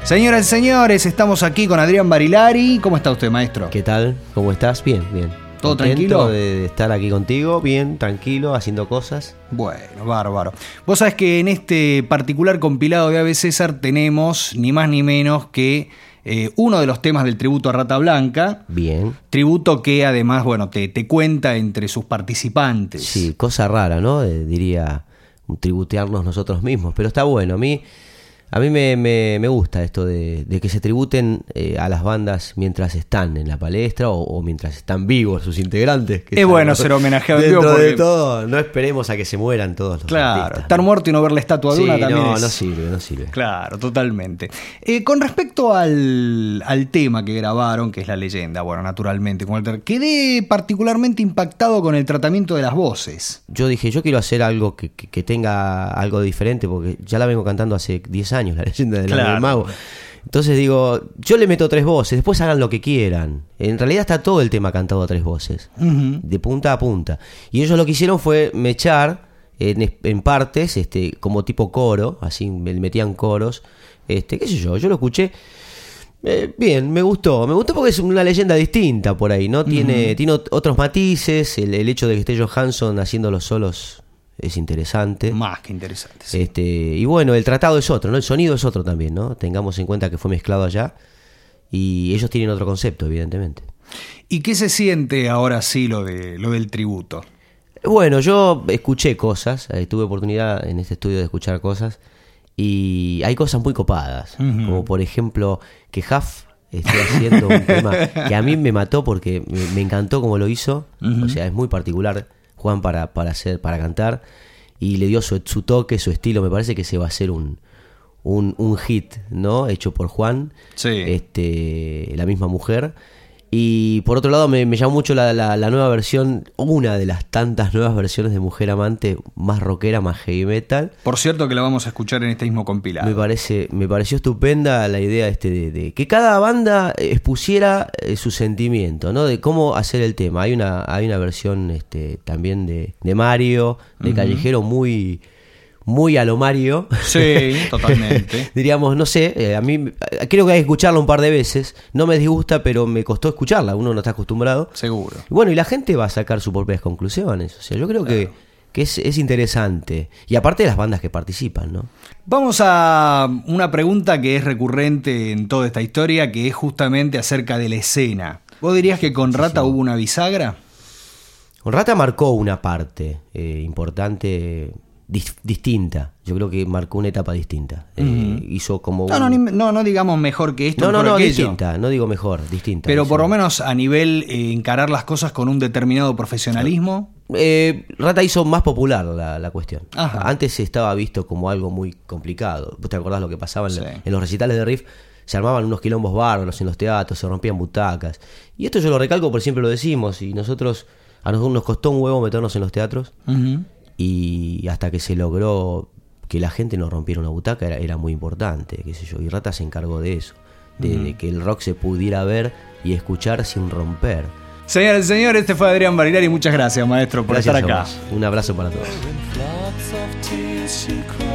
Señoras y señores, estamos aquí con Adrián Barilari. ¿Cómo está usted, maestro? ¿Qué tal? ¿Cómo estás? Bien, bien. ¿Todo Contento tranquilo? de estar aquí contigo, bien, tranquilo, haciendo cosas. Bueno, bárbaro. Vos sabés que en este particular compilado de Ave César tenemos ni más ni menos que uno de los temas del tributo a Rata Blanca. Bien. Tributo que además, bueno, te cuenta entre sus participantes. Sí, cosa rara, ¿no? Diría tributearnos nosotros mismos, pero está bueno. A mí me gusta esto de que se tributen a las bandas mientras están en la palestra o mientras están vivos sus integrantes. Que Es bueno ser homenajeado en vivo dentro porque... de todo, no esperemos a que se mueran todos los Claro, artistas, estar ¿no? muerto y no ver la estatua de Sí, una también no, es... no sirve. Claro, totalmente. Con respecto al tema que grabaron, que es La Leyenda, bueno, naturalmente, quedé particularmente impactado con el tratamiento de las voces. Yo dije, yo quiero hacer algo que tenga algo diferente, porque ya la vengo cantando hace 10 años, La Leyenda del Claro. Mago. Entonces digo, yo le meto 3 voces, después hagan lo que quieran. En realidad está todo el tema cantado a 3 voces, de punta a punta. Y ellos lo que hicieron fue mechar en partes, como tipo coro, así metían coros, qué sé yo lo escuché. Bien, me gustó porque es una leyenda distinta por ahí, ¿no? Tiene otros matices, el hecho de que esté Johansson haciendo los solos es interesante. Más que interesante, sí. Y bueno, el tratado es otro, ¿no? El sonido es otro también, ¿no? Tengamos en cuenta que fue mezclado allá y ellos tienen otro concepto, evidentemente. ¿Y qué se siente ahora sí lo del tributo? Bueno, yo escuché cosas, tuve oportunidad en este estudio de escuchar cosas y hay cosas muy copadas, como por ejemplo que Huff esté haciendo un tema que a mí me mató porque me encantó como lo hizo, o sea, es muy particular Juan para cantar y le dio su toque, su estilo. Me parece que se va a hacer un hit, ¿no? Hecho por Juan, sí. La misma mujer. Y por otro lado me llamó mucho la nueva versión, una de las tantas nuevas versiones de Mujer Amante, más rockera, más heavy metal. Por cierto que la vamos a escuchar en este mismo compilado. Me pareció estupenda la idea de que cada banda expusiera su sentimiento, ¿no? De cómo hacer el tema. Hay una versión también de Mario, de Callejero, muy a lo Mario. Sí, totalmente. Diríamos, no sé, a mí creo que hay que escucharla un par de veces. No me disgusta, pero me costó escucharla. Uno no está acostumbrado. Seguro. Bueno, y la gente va a sacar sus propias conclusiones. O sea, yo creo que es interesante. Y aparte de las bandas que participan, ¿no? Vamos a una pregunta que es recurrente en toda esta historia, que es justamente acerca de la escena. ¿Vos dirías que con Rata hubo una bisagra? Con Rata marcó una parte importante, distinta. Yo creo que marcó una etapa distinta. Hizo como No digamos mejor que esto. No, aquello. distinta. No digo mejor, distinta. Pero por lo menos a nivel encarar las cosas con un determinado profesionalismo. Rata hizo más popular la cuestión. Ajá. Antes estaba visto como algo muy complicado. ¿Vos te acordás lo que pasaba Sí. en los recitales de Riff? Se armaban unos quilombos bárbaros en los teatros, se rompían butacas. Y esto yo lo recalco porque siempre lo decimos. Y a nosotros nos costó un huevo meternos en los teatros. Y hasta que se logró que la gente no rompiera una butaca era muy importante, qué sé yo. Y Rata se encargó de eso, de que el rock se pudiera ver y escuchar sin romper. Señores y señores, este fue Adrián Barilari. Muchas gracias, maestro, por Gracias estar acá. a vos. Un abrazo para todos.